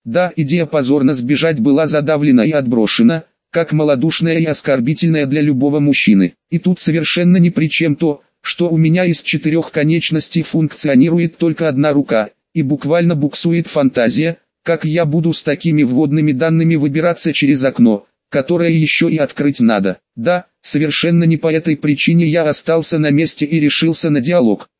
Да, идея позорно сбежать была задавлена и отброшена, как малодушная и оскорбительная для любого мужчины. И тут совершенно ни при чем то, что у меня из 4 конечностей функционирует только одна рука, и буквально буксует фантазия, как я буду с такими вводными данными выбираться через окно, которое еще и открыть надо. Да, совершенно не по этой причине я остался на месте и решился на диалог.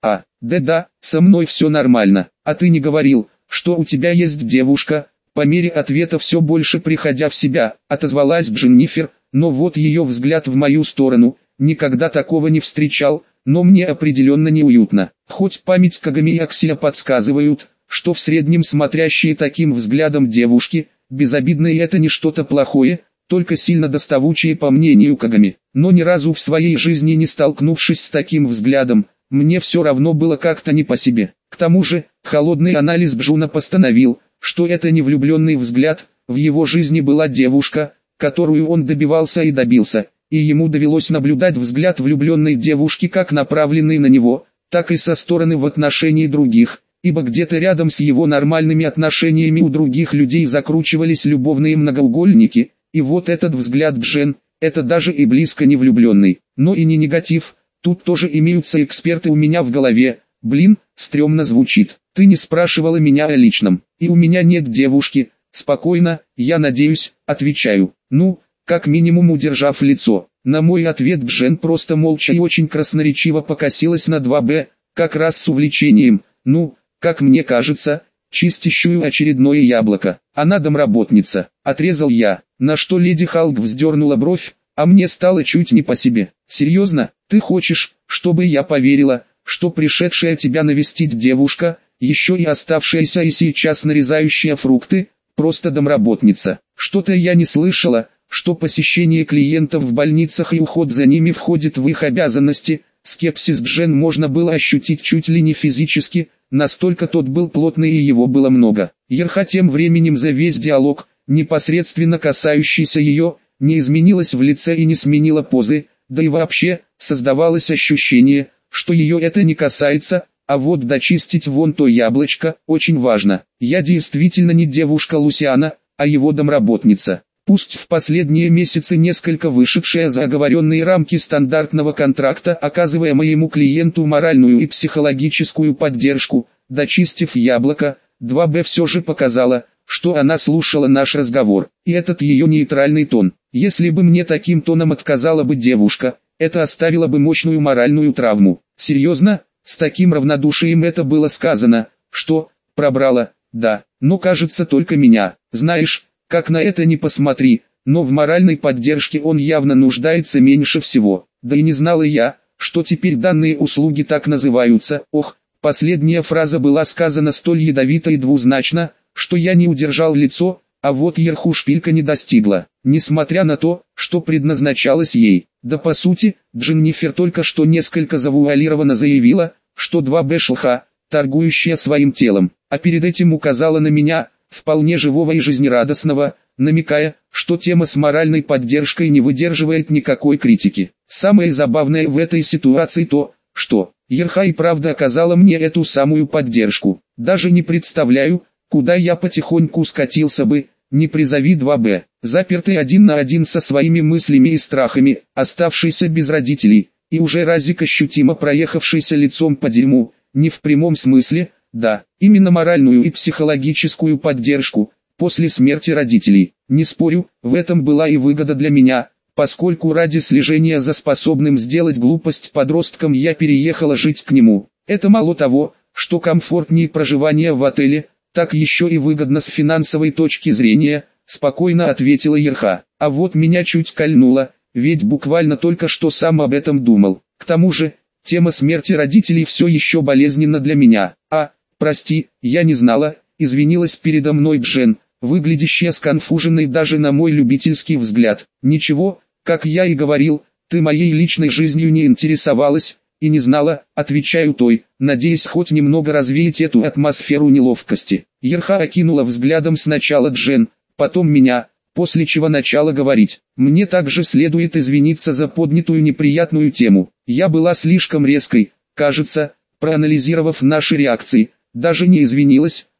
Да, со мной все нормально. А ты не говорил, что у тебя есть девушка? По мере ответа все больше приходя в себя, отозвалась Дженнифер, но вот ее взгляд в мою сторону, никогда такого не встречал, но мне определенно неуютно. Хоть память Кагами и Аксия подсказывают, что в среднем смотрящие таким взглядом девушки, безобидные это не что-то плохое, только сильно доставучие по мнению Кагами. Но ни разу в своей жизни не столкнувшись с таким взглядом, мне все равно было как-то не по себе. К тому же, холодный анализ Бжуна постановил, что это не влюбленный взгляд, в его жизни была девушка, которую он добивался и добился, и ему довелось наблюдать взгляд влюбленной девушки как направленный на него, так и со стороны в отношении других, ибо где-то рядом с его нормальными отношениями у других людей закручивались любовные многоугольники, и вот этот взгляд Бжен, это даже и близко не влюбленный, но и не негатив, тут тоже имеются эксперты у меня в голове. Блин, стрёмно звучит. Ты не спрашивала меня о личном, и у меня нет девушки. Спокойно, я надеюсь, отвечаю. Ну, как минимум удержав лицо. На мой ответ Бжен просто молча и очень красноречиво покосилась на 2Б, как раз с увлечением. Ну, как мне кажется, чистящую очередное яблоко. Она домработница, отрезал я, на что леди Халк вздернула бровь, а мне стало чуть не по себе. Серьезно, ты хочешь, чтобы я поверила, что пришедшая тебя навестить девушка, еще и оставшаяся и сейчас нарезающая фрукты, просто домработница? Что-то я не слышала, что посещение клиентов в больницах и уход за ними входит в их обязанности. Скепсис Бжен можно было ощутить чуть ли не физически, настолько тот был плотный и его было много. Ерха тем временем за весь диалог, непосредственно касающийся ее, не изменилась в лице и не сменила позы, да и вообще, создавалось ощущение, что ее это не касается, а вот дочистить вон то яблочко, очень важно. Я действительно не девушка Лусиана, а его домработница. Пусть в последние месяцы несколько вышедшая за оговоренные рамки стандартного контракта, оказывая моему клиенту моральную и психологическую поддержку, дочистив яблоко, 2Б все же показала, что она слушала наш разговор, и этот ее нейтральный тон. Если бы мне таким тоном отказала бы девушка, это оставило бы мощную моральную травму. Серьезно, с таким равнодушием это было сказано, что, пробрало, да, но кажется только меня. Знаешь, как на это не посмотри, но в моральной поддержке он явно нуждается меньше всего. Да и не знала я, что теперь данные услуги так называются. Ох, последняя фраза была сказана столь ядовито и двузначно, что я не удержал лицо, а вот Ерху шпилька не достигла, несмотря на то, что предназначалось ей. Да по сути, Дженнифер только что несколько завуалированно заявила, что 2Б шлха, торгующая своим телом, а перед этим указала на меня, вполне живого и жизнерадостного, намекая, что тема с моральной поддержкой не выдерживает никакой критики. Самое забавное в этой ситуации то, что Ерха и правда оказала мне эту самую поддержку. Даже не представляю, куда я потихоньку скатился бы, не призови 2Б, запертый один на один со своими мыслями и страхами, оставшийся без родителей, и уже разик ощутимо проехавшийся лицом по дерьму, не в прямом смысле, да, именно моральную и психологическую поддержку, после смерти родителей. Не спорю, в этом была и выгода для меня, поскольку ради слежения за способным сделать глупость подростком я переехала жить к нему. Это мало того, что комфортнее проживание в отеле, так еще и выгодно с финансовой точки зрения, спокойно ответила Ерха. А вот меня чуть кольнуло, ведь буквально только что сам об этом думал. К тому же, тема смерти родителей все еще болезненна для меня. Прости, я не знала, извинилась передо мной Бжен, выглядящая сконфуженной даже на мой любительский взгляд. Ничего, как я и говорил, ты моей личной жизнью не интересовалась и не знала, отвечаю той, надеясь хоть немного развеять эту атмосферу неловкости. Ерха окинула взглядом сначала Джен, потом меня, после чего начала говорить. Мне также следует извиниться за поднятую неприятную тему. Я была слишком резкой, кажется, проанализировав наши реакции, даже не извинилась,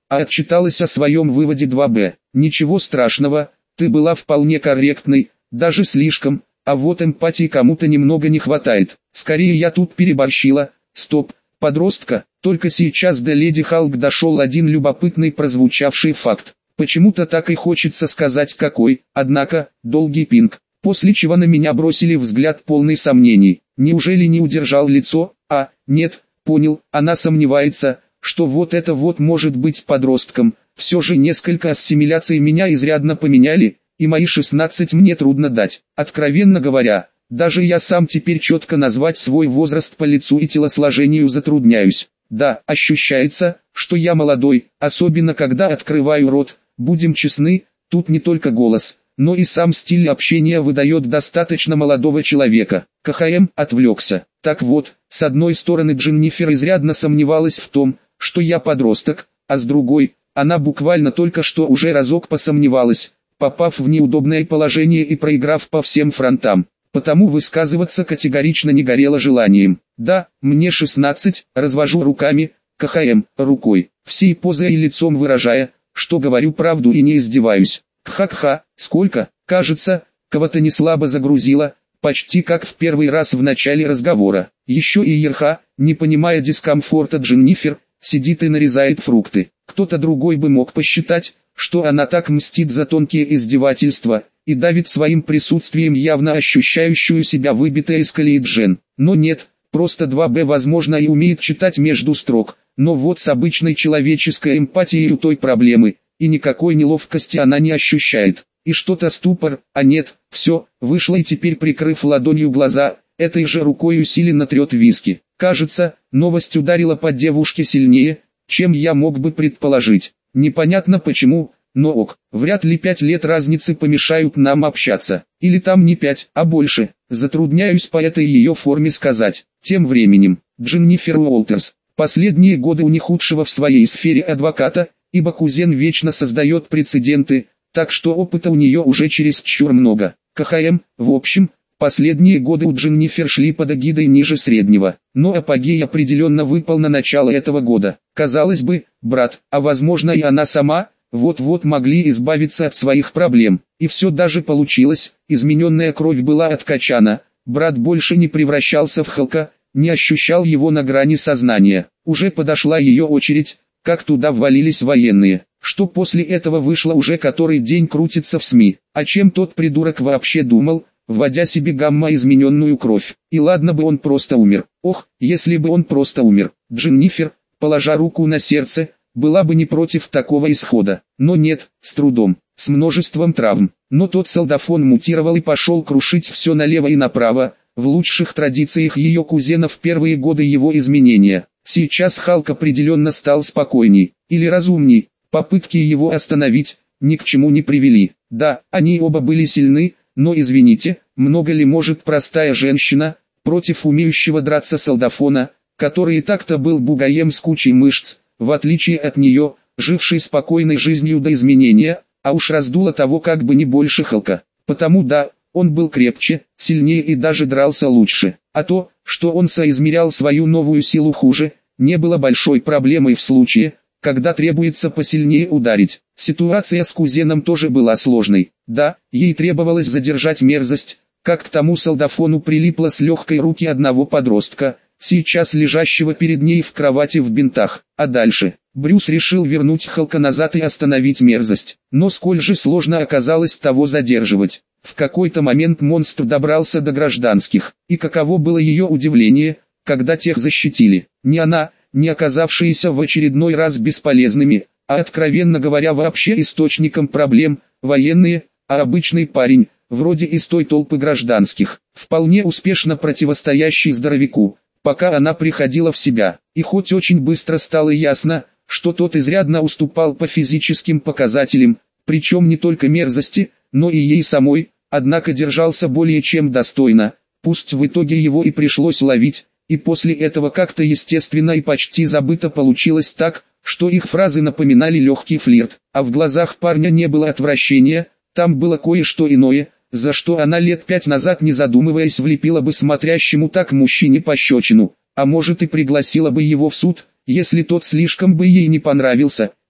а отчиталась о своем выводе 2Б. Ничего страшного, ты была вполне корректной, даже слишком, а вот эмпатии кому-то немного не хватает. Скорее я тут переборщила. Стоп, подростка, только сейчас до леди Халк дошел один любопытный прозвучавший факт. Почему-то так и хочется сказать какой, однако, долгий пинг. После чего на меня бросили взгляд полный сомнений. Неужели не удержал лицо? Нет, понял, она сомневается, что вот это вот может быть подростком. Все же несколько ассимиляций меня изрядно поменяли, и мои 16 мне трудно дать. Откровенно говоря, даже я сам теперь четко назвать свой возраст по лицу и телосложению затрудняюсь. Да, ощущается, что я молодой, особенно когда открываю рот. Будем честны, тут не только голос, но и сам стиль общения выдает достаточно молодого человека. КХМ отвлекся. Так вот, с одной стороны Дженнифер изрядно сомневалась в том, что я подросток, а с другой, она буквально только что уже разок посомневалась, попав в неудобное положение и проиграв по всем фронтам. Потому высказываться категорично не горело желанием. Да, мне 16, развожу руками, КХМ, рукой, всей позой и лицом выражая, что говорю правду и не издеваюсь. Кха-кха, сколько, кажется, кого-то не слабо загрузило, почти как в первый раз в начале разговора. Еще и Ерха, не понимая дискомфорта Дженнифер, сидит и нарезает фрукты. Кто-то другой бы мог посчитать, что она так мстит за тонкие издевательства, и давит своим присутствием явно ощущающую себя выбитой из колеи Джен. Но нет, просто 2Б возможно и умеет читать между строк, но вот с обычной человеческой эмпатией у той проблемы, и никакой неловкости она не ощущает. И что-то ступор, а нет, все, вышла и теперь прикрыв ладонью глаза, этой же рукой усиленно трет виски. Кажется, новость ударила по девушке сильнее, чем я мог бы предположить. Непонятно почему, но ок, вряд ли 5 лет разницы помешают нам общаться. Или там не 5, а больше, затрудняюсь по этой ее форме сказать. Тем временем, Дженнифер Уолтерс, последние годы у не худшего в своей сфере адвоката, ибо кузен вечно создает прецеденты, так что опыта у нее уже чересчур много. КХМ, в общем, последние годы у Дженнифер шли под эгидой ниже среднего, но апогей определенно выпал на начало этого года. Казалось бы, брат, а возможно и она сама, вот-вот могли избавиться от своих проблем. И все даже получилось, измененная кровь была откачана, брат больше не превращался в Халка, не ощущал его на грани сознания. Уже подошла ее очередь, как туда ввалились военные, что после этого вышло уже который день крутится в СМИ. О чем тот придурок вообще думал, вводя себе гамма-измененную кровь? И ладно бы он просто умер. Ох, если бы он просто умер. Дженнифер, положа руку на сердце, была бы не против такого исхода. Но нет, с трудом, с множеством травм. Но тот солдафон мутировал и пошел крушить все налево и направо, в лучших традициях ее кузена в первые годы его изменения. Сейчас Халк определенно стал спокойней, или разумней. Попытки его остановить ни к чему не привели. Да, они оба были сильны, но извините, много ли может простая женщина против умеющего драться солдафона, который и так-то был бугаем с кучей мышц, в отличие от нее, жившей спокойной жизнью до изменения, а уж раздуло того как бы не больше Халка. Потому да, он был крепче, сильнее и даже дрался лучше. А то, что он соизмерял свою новую силу хуже, не было большой проблемой в случае, когда требуется посильнее ударить. Ситуация с кузеном тоже была сложной. Да, ей требовалось задержать мерзость, как к тому солдафону прилипла с легкой руки одного подростка, сейчас лежащего перед ней в кровати в бинтах. А дальше, Брюс решил вернуть Халка назад и остановить мерзость. Но сколь же сложно оказалось того задерживать. В какой-то момент монстр добрался до гражданских, и каково было ее удивление, когда тех защитили. Не она, не оказавшиеся в очередной раз бесполезными, а откровенно говоря вообще источником проблем, военные, а обычный парень, вроде из той толпы гражданских, вполне успешно противостоящий здоровяку, пока она приходила в себя. И хоть очень быстро стало ясно, что тот изрядно уступал по физическим показателям, причем не только мерзости, но и ей самой, однако держался более чем достойно, пусть в итоге его и пришлось ловить, и после этого как-то естественно и почти забыто получилось так, что их фразы напоминали легкий флирт, а в глазах парня не было отвращения, там было кое-что иное, за что она лет 5 назад не задумываясь влепила бы смотрящему так мужчине пощечину, а может и пригласила бы его в суд, если тот слишком бы ей не понравился.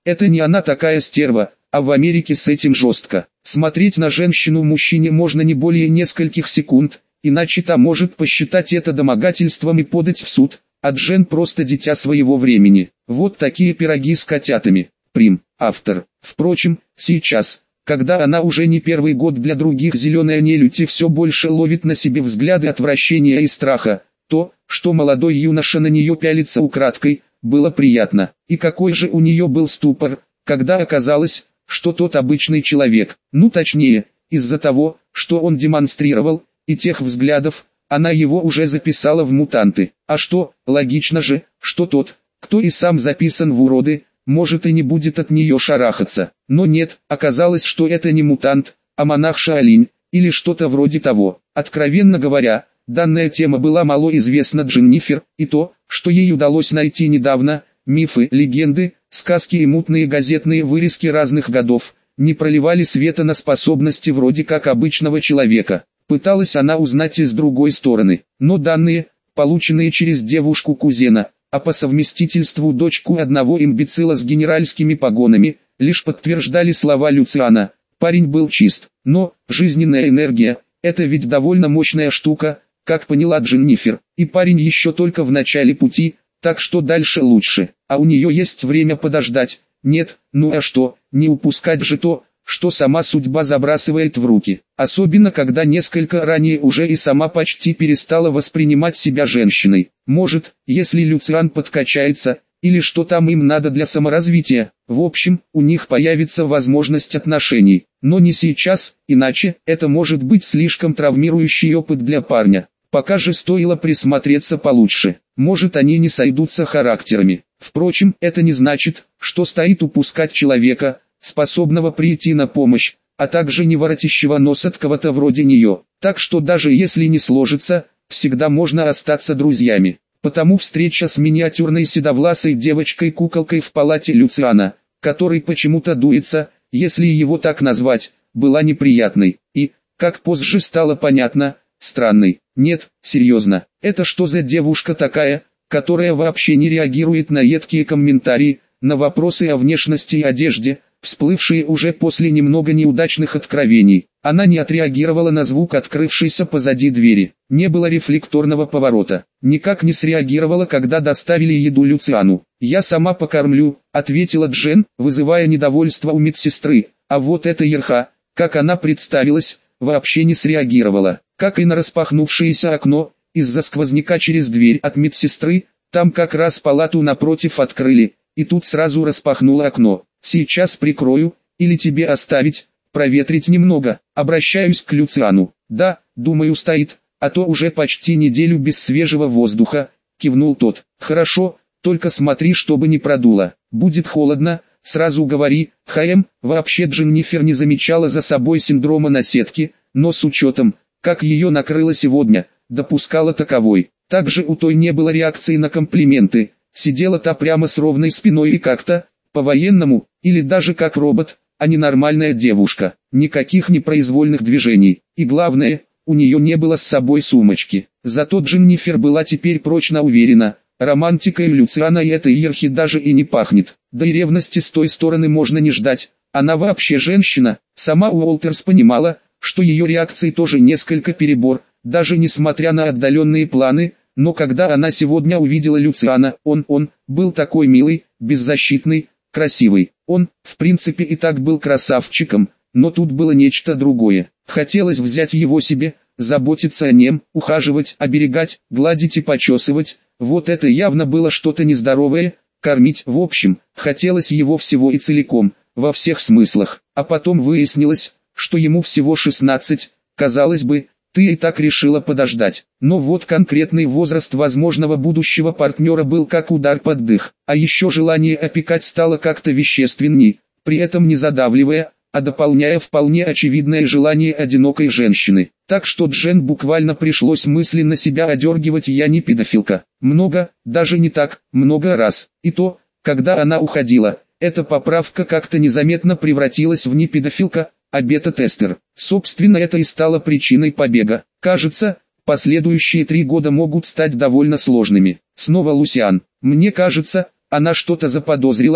это не она такая стерва, а в Америке с этим жестко. Смотреть на женщину мужчине можно не более нескольких секунд, иначе та может посчитать это домогательством и подать в суд, а Джен просто дитя своего времени. Вот такие пироги с котятами. Прим. Автор. Впрочем, сейчас, когда она уже не первый год для других зеленая нелюдь все больше ловит на себе взгляды отвращения и страха, то, что молодой юноша на нее пялится украдкой, было приятно. И какой же у нее был ступор, когда оказалось, что тот обычный человек, ну точнее, из-за того, что он демонстрировал, и тех взглядов, она его уже записала в мутанты. А что, логично же, что тот, кто и сам записан в уроды, может и не будет от нее шарахаться. Но нет, оказалось, что это не мутант, а монах Шаолинь, или что-то вроде того. Откровенно говоря, данная тема была мало известна Дженнифер, и то, что ей удалось найти недавно, мифы, легенды, сказки и мутные газетные вырезки разных годов, не проливали света на способности вроде как обычного человека. Пыталась она узнать и с другой стороны, но данные, полученные через девушку-кузена, а по совместительству дочку одного имбецила с генеральскими погонами, лишь подтверждали слова Люциана. Парень был чист, но жизненная энергия – это ведь довольно мощная штука, как поняла Дженнифер, и парень еще только в начале пути, так что дальше лучше, а у нее есть время подождать. Нет, ну а что, не упускать же то, что сама судьба забрасывает в руки, особенно когда несколько ранее уже и сама почти перестала воспринимать себя женщиной. Может, если Люциан подкачается, или что там им надо для саморазвития, в общем, у них появится возможность отношений, но не сейчас, иначе это может быть слишком травмирующий опыт для парня. Пока же стоило присмотреться получше, может они не сойдутся характерами. Впрочем, это не значит, что стоит упускать человека, способного прийти на помощь, а также не воротящего нос от кого-то вроде нее. Так что даже если не сложится, всегда можно остаться друзьями. Потому встреча с миниатюрной седовласой девочкой-куколкой в палате Люциана, который почему-то дуется, если его так назвать, была неприятной. И, как позже стало понятно, странной. Нет, серьезно, это что за девушка такая, которая вообще не реагирует на едкие комментарии, на вопросы о внешности и одежде, всплывшие уже после немного неудачных откровений. Она не отреагировала на звук открывшейся позади двери. Не было рефлекторного поворота. Никак не среагировала, когда доставили еду Люциану. «Я сама покормлю», — ответила Джен, вызывая недовольство у медсестры. А вот эта ерха, как она представилась, вообще не среагировала. Как и на распахнувшееся окно, из-за сквозняка через дверь от медсестры, там как раз палату напротив открыли, и тут сразу распахнуло окно. «Сейчас прикрою, или тебе оставить, проветрить немного», обращаюсь к Люциану. «Да, думаю стоит, а то уже почти неделю без свежего воздуха», кивнул тот. «Хорошо, только смотри, чтобы не продуло. Будет холодно, сразу говори». Вообще Дженнифер не замечала за собой синдрома наседки, но с учетом, как ее накрыло сегодня, допускала таковой. Также у той не было реакции на комплименты, сидела та прямо с ровной спиной и как-то, по-военному, или даже как робот, а не нормальная девушка. Никаких непроизвольных движений. И главное, у нее не было с собой сумочки. Зато Дженнифер была теперь прочно уверена, романтикой Люциана и этой ерхи даже и не пахнет. Да и ревности с той стороны можно не ждать. Она вообще женщина. Сама Уолтерс понимала, что ее реакции тоже несколько перебор, даже несмотря на отдаленные планы. Но когда она сегодня увидела Люциана, он был такой милый, беззащитный, красивый. Он, в принципе, и так был красавчиком, но тут было нечто другое. Хотелось взять его себе, заботиться о нем, ухаживать, оберегать, гладить и почесывать. Вот это явно было что-то нездоровое, кормить, в общем, хотелось его всего и целиком, во всех смыслах. А потом выяснилось, что ему всего 16, казалось бы, ты и так решила подождать. Но вот конкретный возраст возможного будущего партнера был как удар под дых. А еще желание опекать стало как-то вещественней, при этом не задавливая, а дополняя вполне очевидное желание одинокой женщины. Так что Джен буквально пришлось мысленно себя одергивать: я не педофилка. Много, даже не так, много раз. И то, когда она уходила, эта поправка как-то незаметно превратилась в не педофилка, а бета-тестер. Собственно, это и стало причиной побега. Кажется, последующие 3 года могут стать довольно сложными. Снова Люциан. Мне кажется, она что-то заподозрила,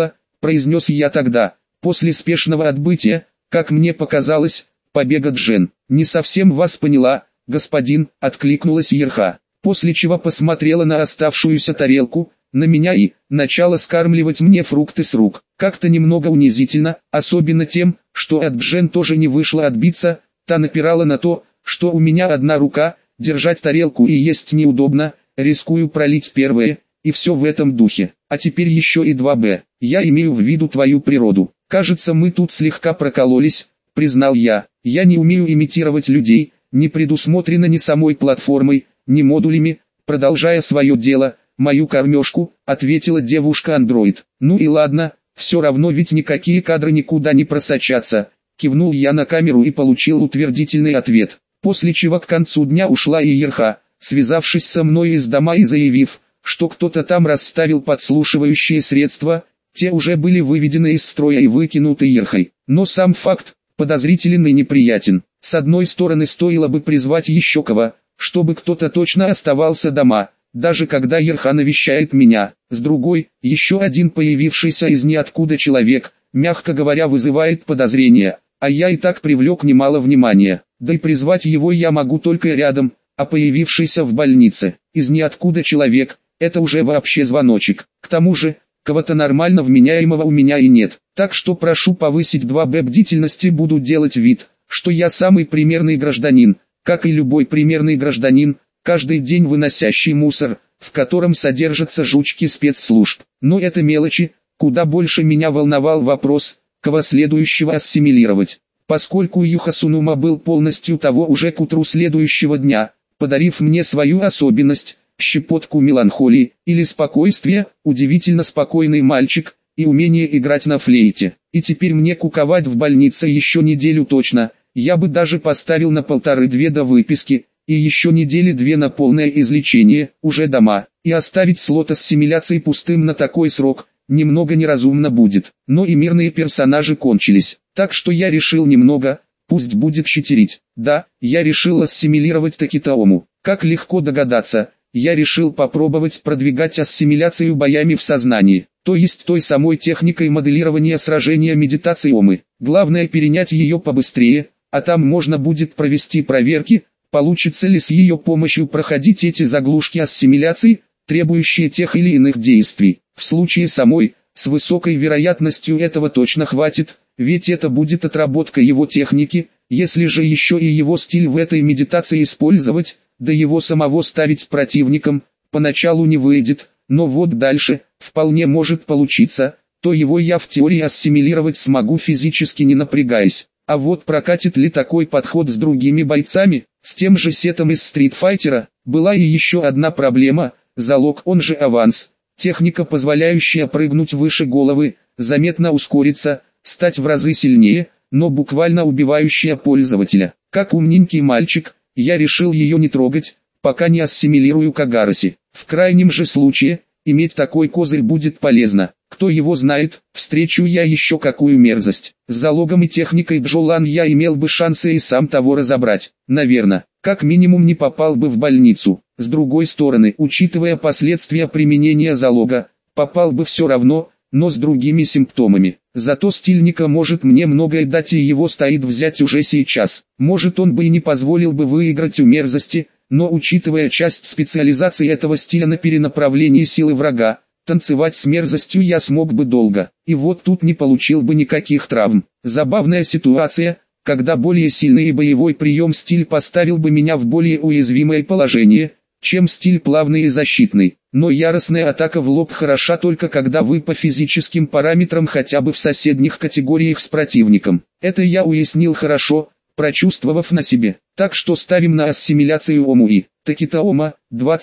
произнес я тогда, после спешного отбытия, как мне показалось, побега Джен. Не совсем вас поняла, господин, откликнулась Ерха, после чего посмотрела на оставшуюся тарелку, на меня и начала скармливать мне фрукты с рук. Как-то немного унизительно, особенно тем, что от Джен тоже не вышло отбиться, та напирала на то, что у меня одна рука, держать тарелку и есть неудобно, рискую пролить первое, и все в этом духе. А теперь еще и 2Б. Я имею в виду твою природу. Кажется, мы тут слегка прокололись, признал я. Я не умею имитировать людей, не предусмотрено ни самой платформой, ни модулями. Продолжая свое дело, мою кормежку, ответила девушка-андроид. Ну и ладно, все равно ведь никакие кадры никуда не просочатся. Кивнул я на камеру и получил утвердительный ответ. После чего к концу дня ушла и Ерха, связавшись со мной из дома и заявив, что кто-то там расставил подслушивающие средства, те уже были выведены из строя и выкинуты Ерхой. Но сам факт подозрителен и неприятен. С одной стороны, стоило бы призвать еще кого, чтобы кто-то точно оставался дома, даже когда Ерха навещает меня. С другой, еще один появившийся из ниоткуда человек, мягко говоря, вызывает подозрения, а я и так привлек немало внимания. Да и призвать его я могу только рядом, а появившийся в больнице, из ниоткуда человек, это уже вообще звоночек. К тому же, кого-то нормально вменяемого у меня и нет. Так что прошу повысить 2Б бдительности, буду делать вид, что я самый примерный гражданин, как и любой примерный гражданин, каждый день выносящий мусор, в котором содержатся жучки спецслужб. Но это мелочи, куда больше меня волновал вопрос, кого следующего ассимилировать. Поскольку Юхасунума был полностью того уже к утру следующего дня, подарив мне свою особенность, щепотку меланхолии или спокойствия, удивительно спокойный мальчик, и умение играть на флейте. И теперь мне куковать в больнице еще неделю точно, я бы даже поставил на 1,5-2 до выписки, и еще недели 2 на полное излечение, уже дома, и оставить слот ассимиляции пустым на такой срок, немного неразумно будет. Но и мирные персонажи кончились, так что я решил немного, пусть будет читерить. Да, я решил ассимилировать Такитаому. Как легко догадаться, я решил попробовать продвигать ассимиляцию боями в сознании, то есть той самой техникой моделирования сражения медитации Омы. Главное перенять ее побыстрее, а там можно будет провести проверки, получится ли с ее помощью проходить эти заглушки ассимиляции, требующие тех или иных действий. В случае самой, с высокой вероятностью этого точно хватит, ведь это будет отработка его техники. Если же еще и его стиль в этой медитации использовать, да его самого ставить противником, поначалу не выйдет, но вот дальше, вполне может получиться, то его я в теории ассимилировать смогу физически не напрягаясь. А вот прокатит ли такой подход с другими бойцами, с тем же Сетом из Стритфайтера, была и еще одна проблема, залог, он же аванс, техника, позволяющая прыгнуть выше головы, заметно ускориться, стать в разы сильнее, но буквально убивающая пользователя. Как умненький мальчик, я решил ее не трогать, пока не ассимилирую Кагараси. В крайнем же случае, иметь такой козырь будет полезно. Кто его знает, встречу я еще какую мерзость. С залогом и техникой Джолан я имел бы шансы и сам того разобрать. Наверное, как минимум не попал бы в больницу. С другой стороны, учитывая последствия применения залога, попал бы все равно, но с другими симптомами. Зато стильника может мне многое дать, и его стоит взять уже сейчас. Может, он бы и не позволил бы выиграть у мерзости, но учитывая часть специализации этого стиля на перенаправлении силы врага, танцевать с мерзостью я смог бы долго, и вот тут не получил бы никаких травм. Забавная ситуация, когда более сильный боевой прием стиль поставил бы меня в более уязвимое положение, чем стиль плавный и защитный. Но яростная атака в лоб хороша только когда вы по физическим параметрам хотя бы в соседних категориях с противником. Это я уяснил хорошо, прочувствовав на себе. Так что ставим на ассимиляцию Омуи. Такитаома,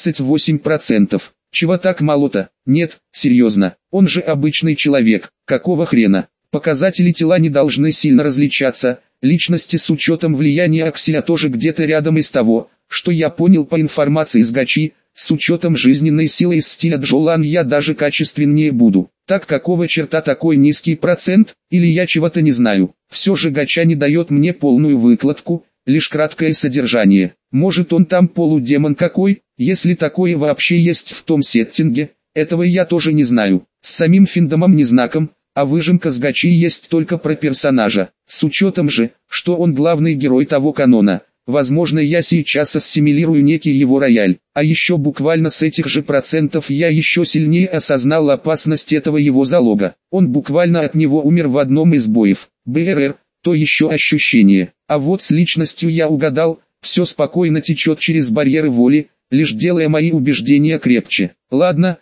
28%. Чего так мало-то? Нет, серьезно, он же обычный человек, какого хрена? Показатели тела не должны сильно различаться, личности с учетом влияния акселя тоже где-то рядом из того, что я понял по информации с Гачи, с учетом жизненной силы из стиля Джолан я даже качественнее буду. Так какого черта такой низкий процент, или я чего-то не знаю? Все же Гача не дает мне полную выкладку, лишь краткое содержание. Может, он там полудемон какой, если такое вообще есть в том сеттинге, этого я тоже не знаю. С самим финдомом-незнаком, а выжимка с гачи есть только про персонажа. С учетом же, что он главный герой того канона, возможно я сейчас ассимилирую некий его рояль, а еще буквально с этих же процентов я еще сильнее осознал опасность этого его залога. Он буквально от него умер в одном из боев. БРР, то еще ощущение. А вот с личностью я угадал, все спокойно течет через барьеры воли, лишь делая мои убеждения крепче. Ладно,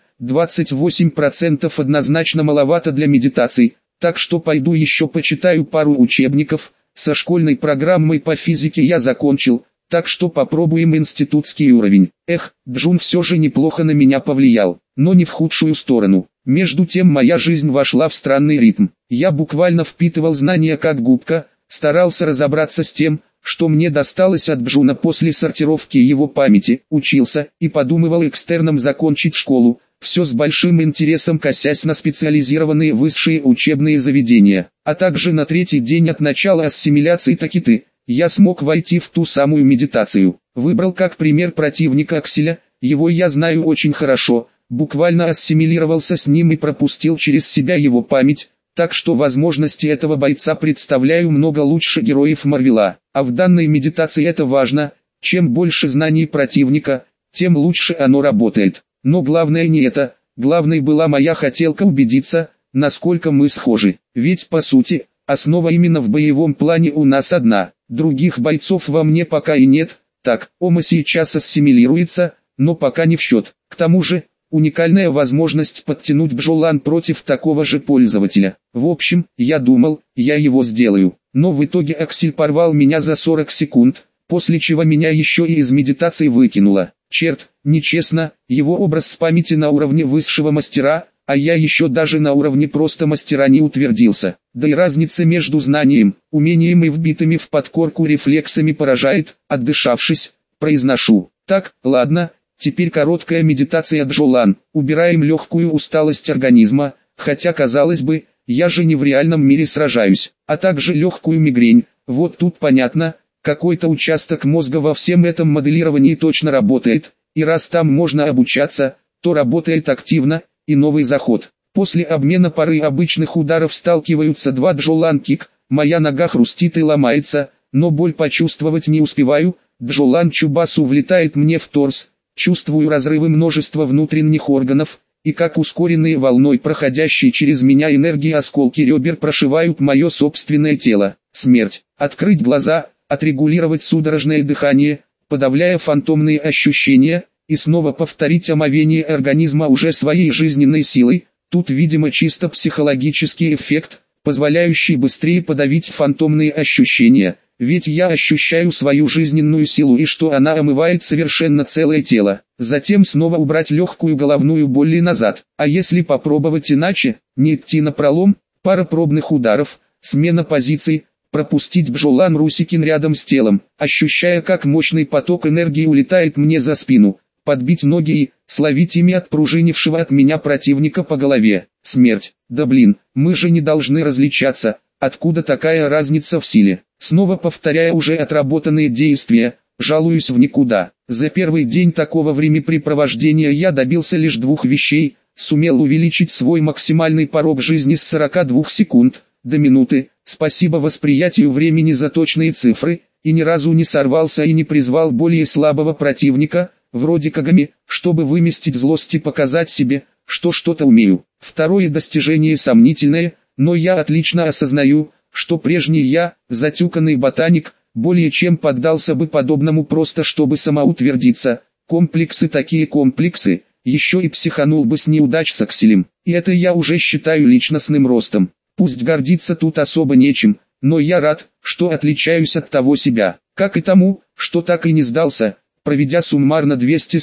28% однозначно маловато для медитаций, так что пойду еще почитаю пару учебников. Со школьной программой по физике я закончил, так что попробуем институтский уровень. Джун все же неплохо на меня повлиял, но не в худшую сторону. Между тем моя жизнь вошла в странный ритм. Я буквально впитывал знания как губка, старался разобраться с тем, что мне досталось от Джуна после сортировки его памяти, учился и подумывал экстерном закончить школу, все с большим интересом косясь на специализированные высшие учебные заведения, а также на третий день от начала ассимиляции Такиты, я смог войти в ту самую медитацию. Выбрал как пример противника Акселя, его я знаю очень хорошо, буквально ассимилировался с ним и пропустил через себя его память, так что возможности этого бойца представляю много лучше героев Марвела, а в данной медитации это важно, чем больше знаний противника, тем лучше оно работает. Но главное не это, главной была моя хотелка убедиться, насколько мы схожи, ведь по сути, основа именно в боевом плане у нас одна, других бойцов во мне пока и нет, так, Ома сейчас ассимилируется, но пока не в счет, к тому же, уникальная возможность подтянуть Бджолан против такого же пользователя. В общем, я думал, я его сделаю, но в итоге Аксель порвал меня за 40 секунд, после чего меня еще и из медитации выкинуло. Черт, нечестно, его образ с памяти на уровне высшего мастера, а я еще даже на уровне просто мастера не утвердился. Да и разница между знанием, умением и вбитыми в подкорку рефлексами поражает. Отдышавшись, произношу: так, ладно, теперь короткая медитация Джолан, убираем легкую усталость организма, хотя казалось бы, я же не в реальном мире сражаюсь, а также легкую мигрень, вот тут понятно, какой-то участок мозга во всем этом моделировании точно работает, и раз там можно обучаться, то работает активно, и новый заход. После обмена пары обычных ударов сталкиваются два Джолан-кик, моя нога хрустит и ломается, но боль почувствовать не успеваю, Джолан-чубасу влетает мне в торс, чувствую разрывы множества внутренних органов, и как ускоренные волной проходящие через меня энергии осколки ребер прошивают мое собственное тело. Смерть. Открыть глаза, отрегулировать судорожное дыхание, подавляя фантомные ощущения, и снова повторить омовение организма уже своей жизненной силой. Тут видимо чисто психологический эффект, позволяющий быстрее подавить фантомные ощущения, ведь я ощущаю свою жизненную силу и что она омывает совершенно целое тело. Затем снова убрать легкую головную боль и назад, а если попробовать иначе, не идти напролом, пара пробных ударов, смена позиций, пропустить Бджолан Русикин рядом с телом, ощущая как мощный поток энергии улетает мне за спину, подбить ноги и словить ими отпружинившего от меня противника по голове. Смерть. Да блин, мы же не должны различаться, откуда такая разница в силе. Снова повторяя уже отработанные действия, жалуюсь в никуда. За первый день такого времяпрепровождения я добился лишь двух вещей, сумел увеличить свой максимальный порог жизни с 42 секунд до минуты, спасибо восприятию времени за точные цифры, и ни разу не сорвался и не призвал более слабого противника, вроде Кагами, чтобы выместить злость и показать себе, что что-то умею. Второе достижение сомнительное, но я отлично осознаю, что прежний я, затюканный ботаник, более чем поддался бы подобному просто чтобы самоутвердиться. Комплексы такие комплексы, еще и психанул бы с неудач с Акселем. И это я уже считаю личностным ростом. Пусть гордиться тут особо нечем, но я рад, что отличаюсь от того себя, как и тому, что так и не сдался, проведя суммарно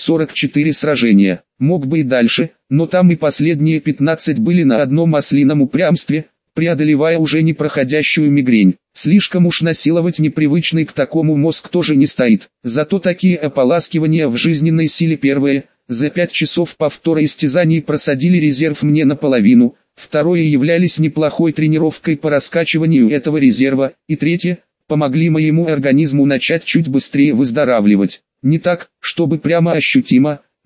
244 сражения. Мог бы и дальше, но там и последние 15 были на одном ослином упрямстве, преодолевая уже непроходящую мигрень. Слишком уж насиловать непривычный к такому мозг тоже не стоит. Зато такие ополаскивания в жизненной силе первые, за 5 часов повтора истязаний просадили резерв мне наполовину, второе являлись неплохой тренировкой по раскачиванию этого резерва, и третье, помогли моему организму начать чуть быстрее выздоравливать. Не так, чтобы прямо ощутимо,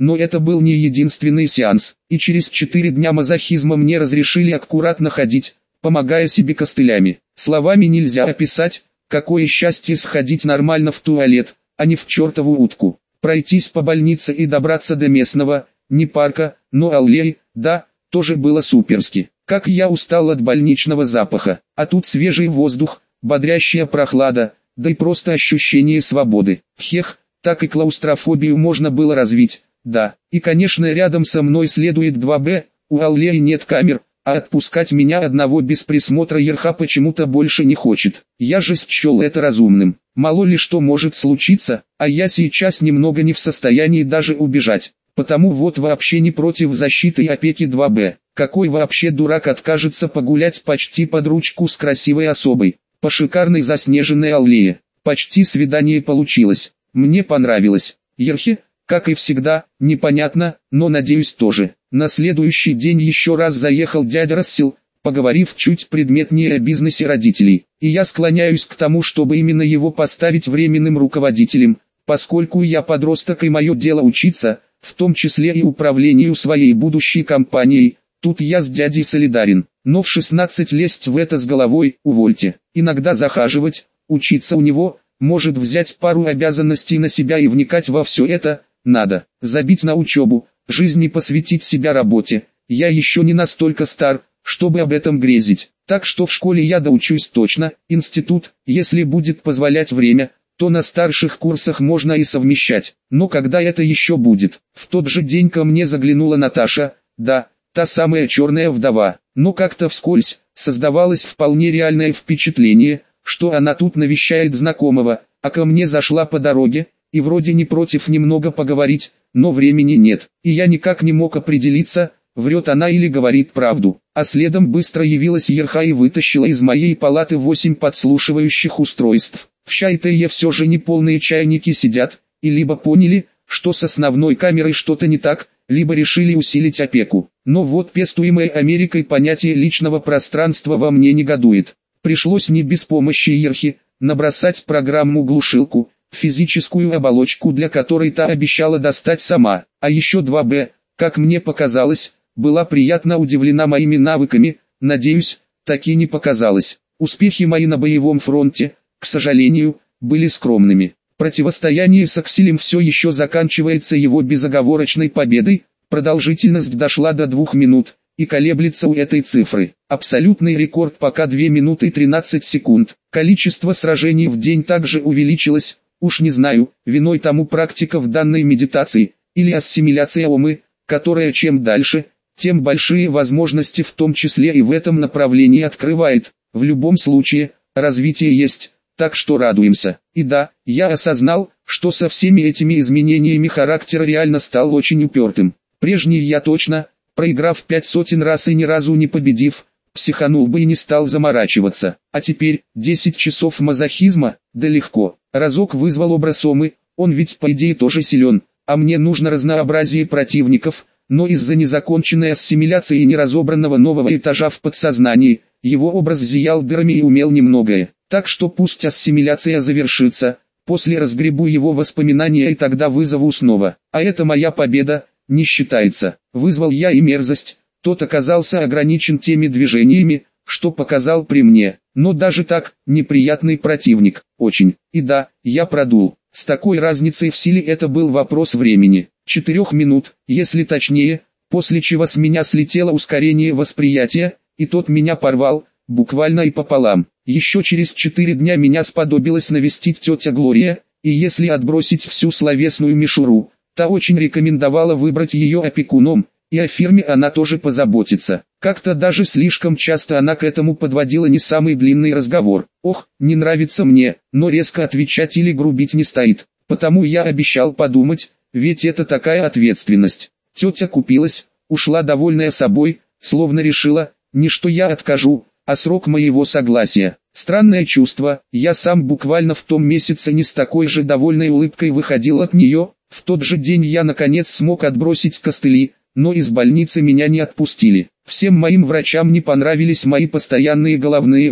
но это был не единственный сеанс, и через 4 дня мазохизма мне разрешили аккуратно ходить, помогая себе костылями. Словами нельзя описать, какое счастье сходить нормально в туалет, а не в чертову утку. Пройтись по больнице и добраться до местного, не парка, но аллеи, да, тоже было суперски. Как я устал от больничного запаха, а тут свежий воздух, бодрящая прохлада, да и просто ощущение свободы. Хех, так и клаустрофобию можно было развить, да. И конечно рядом со мной следует 2Б, у аллеи нет камер, а отпускать меня одного без присмотра Ерха почему-то больше не хочет. Я же счел это разумным. Мало ли что может случиться, а я сейчас немного не в состоянии даже убежать. Потому вот вообще не против защиты и опеки 2Б. Какой вообще дурак откажется погулять почти под ручку с красивой особой, по шикарной заснеженной аллее. Почти свидание получилось. Мне понравилось. Ерхе, как и всегда, непонятно, но надеюсь тоже. На следующий день еще раз заехал дядя Рассел, поговорив чуть предметнее о бизнесе родителей. И я склоняюсь к тому, чтобы именно его поставить временным руководителем, поскольку я подросток и мое дело учиться, в том числе и управлению своей будущей компанией. Тут я с дядей солидарен, но в 16 лезть в это с головой, увольте. Иногда захаживать, учиться у него, может взять пару обязанностей на себя и вникать во все это, надо. Забить на учебу, жизни посвятить себя работе. Я еще не настолько стар, чтобы об этом грезить. Так что в школе я доучусь точно, институт, если будет позволять время, то на старших курсах можно и совмещать. Но когда это еще будет? В тот же день ко мне заглянула Наташа, да, та самая черная вдова. Но как-то вскользь, создавалось вполне реальное впечатление, что она тут навещает знакомого, а ко мне зашла по дороге, и вроде не против немного поговорить, но времени нет. И я никак не мог определиться, врет она или говорит правду. А следом быстро явилась Ерха и вытащила из моей палаты 8 подслушивающих устройств. В Шайтее все же не полные чайники сидят, и либо поняли, что с основной камерой что-то не так, либо решили усилить опеку. Но вот пестуемое Америкой понятие личного пространства во мне негодует. Пришлось не без помощи Ерхи набросать программу-глушилку, физическую оболочку для которой та обещала достать сама. А еще 2Б, как мне показалось, была приятно удивлена моими навыками, надеюсь, так и не показалось. Успехи мои на боевом фронте, к сожалению, были скромными. Противостояние с Акселем все еще заканчивается его безоговорочной победой, продолжительность дошла до 2 минут, и колеблется у этой цифры. Абсолютный рекорд пока 2 минуты 13 секунд. Количество сражений в день также увеличилось, уж не знаю, виной тому практика в данной медитации, или ассимиляция омы, которая чем дальше, тем большие возможности в том числе и в этом направлении открывает. В любом случае, развитие есть, так что радуемся. И да, я осознал, что со всеми этими изменениями характера реально стал очень упертым. Прежний я точно, проиграв 500 раз и ни разу не победив, психанул бы и не стал заморачиваться. А теперь, 10 часов мазохизма, да легко. Разок вызвал образ Омы, он ведь по идее тоже силен, а мне нужно разнообразие противников, но из-за незаконченной ассимиляции и неразобранного нового этажа в подсознании, его образ зиял дырами и умел немногое. Так что пусть ассимиляция завершится, после разгребу его воспоминания и тогда вызову снова. А это моя победа, не считается. Вызвал я и мерзость, тот оказался ограничен теми движениями, что показал при мне. Но даже так, неприятный противник, очень. И да, я продул. С такой разницей в силе это был вопрос времени. 4 минут, если точнее, после чего с меня слетело ускорение восприятия, и тот меня порвал, буквально и пополам. Еще через 4 дня меня сподобилась навестить тетя Глория, и если отбросить всю словесную мишуру, та очень рекомендовала выбрать ее опекуном, и о фирме она тоже позаботится. Как-то даже слишком часто она к этому подводила не самый длинный разговор. Ох, не нравится мне, но резко отвечать или грубить не стоит. Потому я обещал подумать, ведь это такая ответственность. Тетя купилась, ушла довольная собой, словно решила, не что я откажу, а срок моего согласия. Странное чувство, я сам буквально в том месяце не с такой же довольной улыбкой выходил от нее. В тот же день я наконец смог отбросить костыли, но из больницы меня не отпустили. Всем моим врачам не понравились мои постоянные головные боли.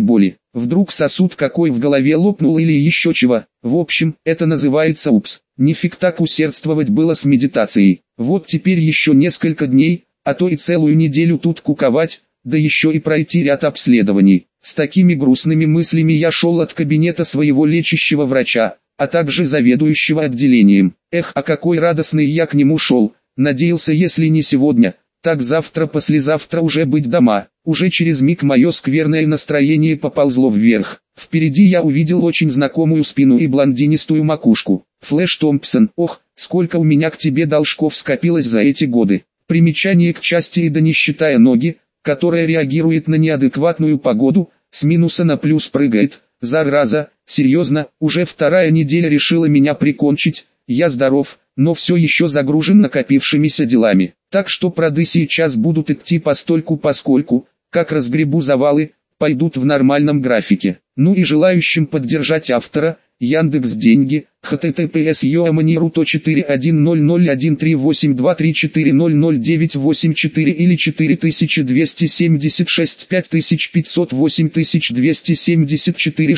Вдруг сосуд какой в голове лопнул или еще чего. В общем, это называется упс. Нифиг так усердствовать было с медитацией. Вот теперь еще несколько дней, а то и целую неделю тут куковать, да еще и пройти ряд обследований. С такими грустными мыслями я шел от кабинета своего лечащего врача, а также заведующего отделением. Эх, а какой радостный я к нему шел. Надеялся, если не сегодня, так завтра-послезавтра уже быть дома. Уже через миг мое скверное настроение поползло вверх. Впереди я увидел очень знакомую спину и блондинистую макушку. Флэш Томпсон, ох, сколько у меня к тебе должков скопилось за эти годы. Примечание к части и да не считая ноги, которая реагирует на неадекватную погоду, с минуса на плюс прыгает. Зараза, серьезно, уже вторая неделя решила меня прикончить. Я здоров, но все еще загружен накопившимися делами. Так что проды сейчас будут идти постольку-поскольку, как разгребу завалы, пойдут в нормальном графике. Ну и желающим поддержать автора, Яндекс.Деньги, https://4100133823400984 или 4276 5500 8274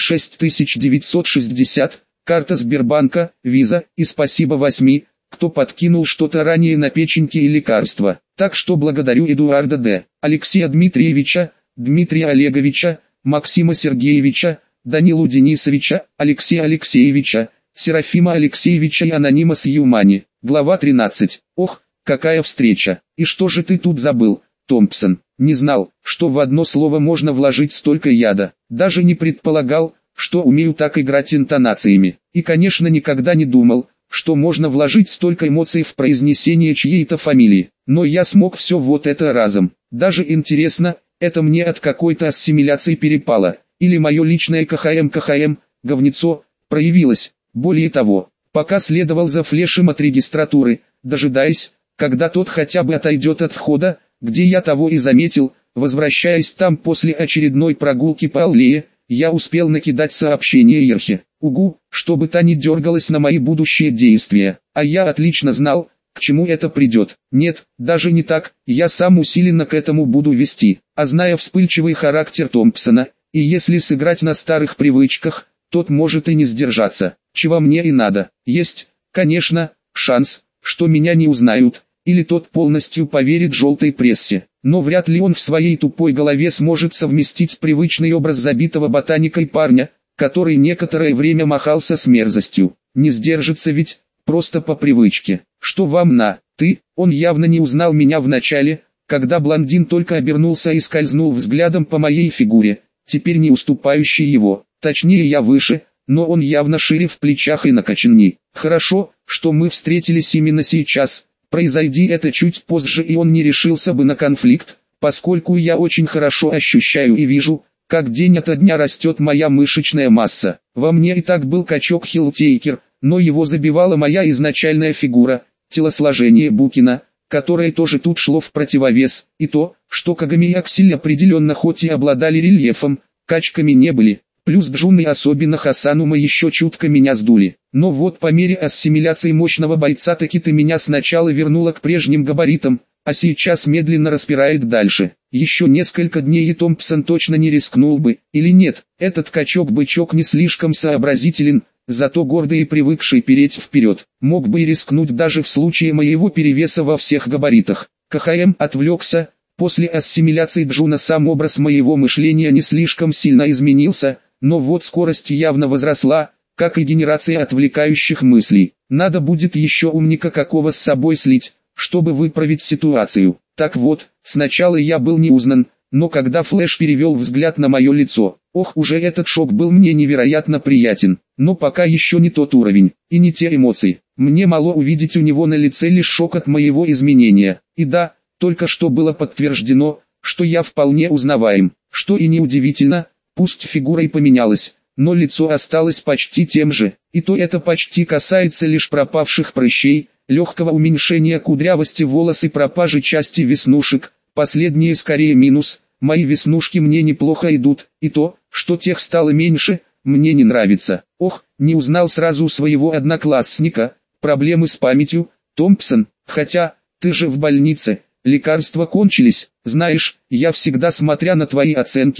6960, карта Сбербанка, Виза, и спасибо 8, кто подкинул что-то ранее на печеньки и лекарства. Так что благодарю Эдуарда Д., Алексея Дмитриевича, Дмитрия Олеговича, Максима Сергеевича, Данилу Денисовича, Алексея Алексеевича, Серафима Алексеевича и Анонимас Юмани. Глава 13. Ох, какая встреча. И что же ты тут забыл, Томпсон? Не знал, что в одно слово можно вложить столько яда. Даже не предполагал, что умею так играть интонациями. И конечно никогда не думал, что можно вложить столько эмоций в произнесение чьей-то фамилии. Но я смог все вот это разом. Даже интересно, это мне от какой-то ассимиляции перепало, или мое личное КХМ, говнецо, проявилось. Более того, пока следовал за флешем от регистратуры, дожидаясь, когда тот хотя бы отойдет от входа, где я того и заметил, возвращаясь там после очередной прогулки по аллее, я успел накидать сообщение Ерхе. Угу, чтобы та не дергалась на мои будущие действия. А я отлично знал, к чему это придет. Нет, даже не так, я сам усиленно к этому буду вести. А зная вспыльчивый характер Томпсона, и если сыграть на старых привычках, тот может и не сдержаться. Чего мне и надо. Есть, конечно, шанс, что меня не узнают, или тот полностью поверит желтой прессе. Но вряд ли он в своей тупой голове сможет совместить привычный образ забитого ботаникой парня, который некоторое время махался с мерзостью. Не сдержится ведь, просто по привычке. Что вам на «ты»? Он явно не узнал меня в начале, когда блондин только обернулся и скользнул взглядом по моей фигуре, теперь не уступающей его. Точнее я выше, но он явно шире в плечах и накачанней. Хорошо, что мы встретились именно сейчас. Произойди это чуть позже, и он не решился бы на конфликт, поскольку я очень хорошо ощущаю и вижу, как день ото дня растет моя мышечная масса. Во мне и так был качок Хилтейкер, но его забивала моя изначальная фигура, телосложение Букина, которое тоже тут шло в противовес, и то, что Кагами и Аксель определенно хоть и обладали рельефом, качками не были. Плюс Джун и особенно Хасанума еще чутко меня сдули. Но вот по мере ассимиляции мощного бойца таки ты меня сначала вернула к прежним габаритам, а сейчас медленно распирает дальше. Еще несколько дней и Томпсон точно не рискнул бы, или нет, этот качок-бычок не слишком сообразителен, зато гордый и привыкший переть вперед. Мог бы и рискнуть даже в случае моего перевеса во всех габаритах. КХМ отвлекся. После ассимиляции Джуна сам образ моего мышления не слишком сильно изменился, но вот скорость явно возросла, как и генерация отвлекающих мыслей. Надо будет еще умника какого с собой слить, чтобы выправить ситуацию. Так вот, сначала я был не узнан, но когда Флэш перевел взгляд на мое лицо, ох, уже этот шок был мне невероятно приятен. Но пока еще не тот уровень, и не те эмоции. Мне мало увидеть у него на лице лишь шок от моего изменения. И да, только что было подтверждено, что я вполне узнаваем, что и неудивительно, пусть фигура и поменялась, но лицо осталось почти тем же, и то это почти касается лишь пропавших прыщей, легкого уменьшения кудрявости волос и пропажи части веснушек, последние скорее минус, мои веснушки мне неплохо идут, и то, что тех стало меньше, мне не нравится. Ох, не узнал сразу своего одноклассника, проблемы с памятью, Томпсон, хотя, ты же в больнице. Лекарства кончились, знаешь, я всегда, смотря на твои оценки,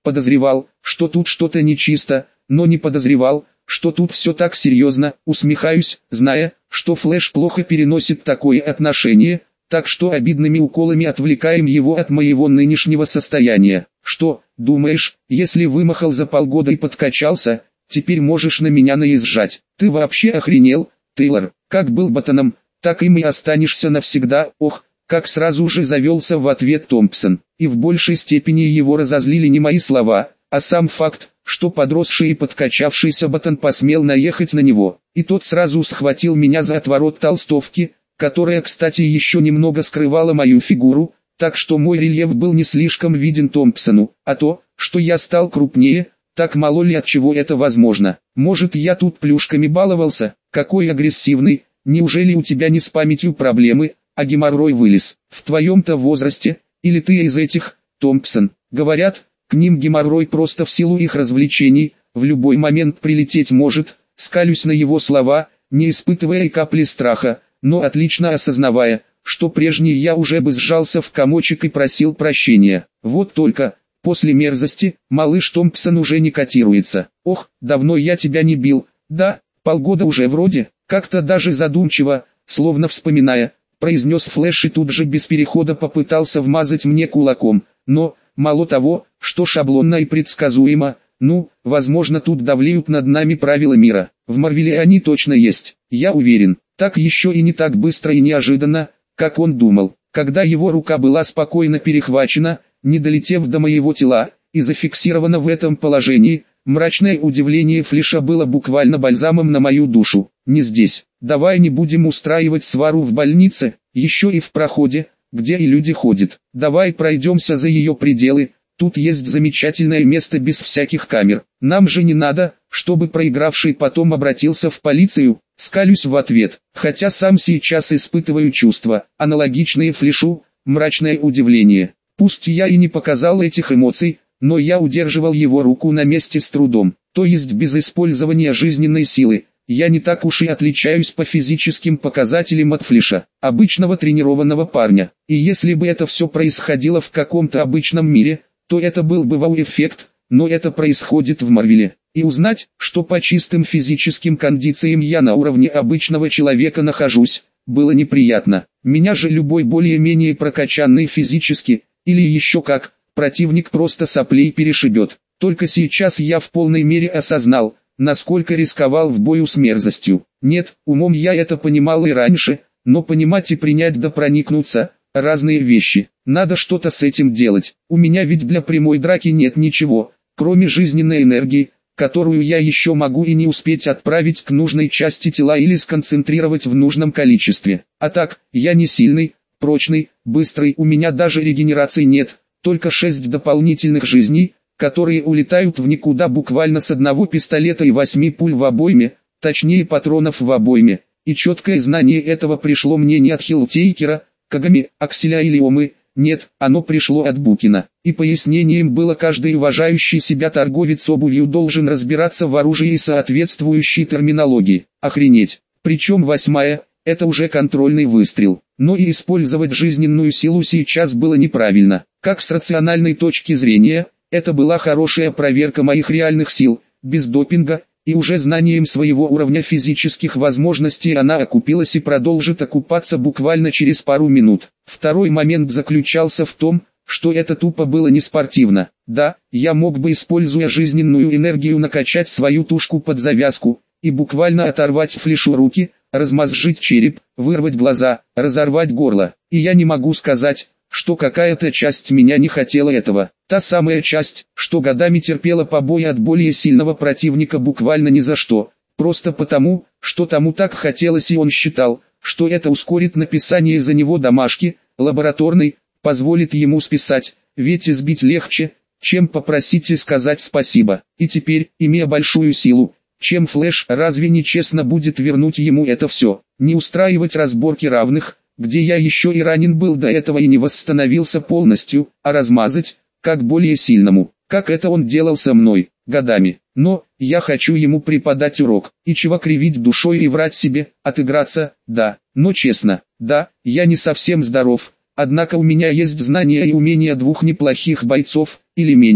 Подозревал, что тут что-то нечисто, но не подозревал, что тут все так серьезно. Усмехаюсь, зная, что Флэш плохо переносит такое отношение, так что обидными уколами отвлекаем его от моего нынешнего состояния. Что, думаешь, если вымахал за полгода и подкачался, теперь можешь на меня наезжать? Ты вообще охренел, Тейлор? Как был ботаном, так им и останешься навсегда. Ох, как сразу же завелся в ответ Томпсон. И в большей степени его разозлили не мои слова, а сам факт, что подросший и подкачавшийся ботан посмел наехать на него. И тот сразу схватил меня за отворот толстовки, которая, кстати, еще немного скрывала мою фигуру, так что мой рельеф был не слишком виден Томпсону, а то, что я стал крупнее, так мало ли от чего это возможно. Может, я тут плюшками баловался? Какой агрессивный, неужели у тебя не с памятью проблемы, а геморрой вылез? В твоем-то возрасте, или ты из этих, Томпсон? Говорят, к ним геморрой просто в силу их развлечений, в любой момент прилететь может. Скалюсь на его слова, не испытывая и капли страха, но отлично осознавая, что прежний я уже бы сжался в комочек и просил прощения. Вот только, после мерзости, малыш Томпсон уже не котируется. Ох, давно я тебя не бил, да, полгода уже вроде, как-то даже задумчиво, словно вспоминая, произнес Флэш и тут же без перехода попытался вмазать мне кулаком, но, мало того, что шаблонно и предсказуемо, возможно тут давлеют над нами правила мира. В Марвеле они точно есть, я уверен. Так еще и не так быстро и неожиданно, как он думал, когда его рука была спокойно перехвачена, не долетев до моего тела, и зафиксирована в этом положении. Мрачное удивление Флэша было буквально бальзамом на мою душу. Не здесь, давай не будем устраивать свару в больнице, еще и в проходе, где и люди ходят. Давай пройдемся за ее пределы, тут есть замечательное место без всяких камер. Нам же не надо, чтобы проигравший потом обратился в полицию. Скалюсь в ответ, хотя сам сейчас испытываю чувства, аналогичные Флэшу, мрачное удивление. Пусть я и не показал этих эмоций, но я удерживал его руку на месте с трудом, то есть без использования жизненной силы. Я не так уж и отличаюсь по физическим показателям от Флэша, обычного тренированного парня. И если бы это все происходило в каком-то обычном мире, то это был бы вау-эффект, но это происходит в Марвеле. И узнать, что по чистым физическим кондициям я на уровне обычного человека нахожусь, было неприятно. Меня же любой более-менее прокачанный физически, или еще как, противник просто соплей перешибет. Только сейчас я в полной мере осознал, насколько рисковал в бою с мерзостью. Нет, умом я это понимал и раньше, но понимать и принять да проникнуться – разные вещи. Надо что-то с этим делать. У меня ведь для прямой драки нет ничего, кроме жизненной энергии, которую я еще могу и не успеть отправить к нужной части тела или сконцентрировать в нужном количестве. А так, я не сильный, прочный, быстрый, у меня даже регенерации нет, только 6 дополнительных жизней, которые улетают в никуда буквально с одного пистолета и 8 пуль в обойме, точнее патронов в обойме, и четкое знание этого пришло мне не от Хиллтейкера, Кагами, Акселя или Омы, нет, оно пришло от Букина, и пояснением было: каждый уважающий себя торговец обувью должен разбираться в оружии и соответствующей терминологии. Охренеть, причем 8-я, это уже контрольный выстрел, но и использовать жизненную силу сейчас было неправильно, как с рациональной точки зрения. Это была хорошая проверка моих реальных сил, без допинга, и уже знанием своего уровня физических возможностей она окупилась и продолжит окупаться буквально через пару минут. Второй момент заключался в том, что это тупо было не спортивно. Да, я мог бы, используя жизненную энергию, накачать свою тушку под завязку, и буквально оторвать Флэшу руки, размозжить череп, вырвать глаза, разорвать горло. И я не могу сказать, что какая-то часть меня не хотела этого. Та самая часть, что годами терпела побои от более сильного противника буквально ни за что, просто потому, что тому так хотелось и он считал, что это ускорит написание за него домашки, лабораторной, позволит ему списать, ведь избить легче, чем попросить и сказать спасибо. И теперь, имея большую силу, чем Флэш, разве не честно будет вернуть ему это все, не устраивать разборки равных, где я еще и ранен был до этого и не восстановился полностью, а размазать, как более сильному, как это он делал со мной, годами. Но, я хочу ему преподать урок, и чего кривить душой и врать себе, отыграться, да, но честно, да, я не совсем здоров, однако у меня есть знания и умения двух неплохих бойцов, или меньше,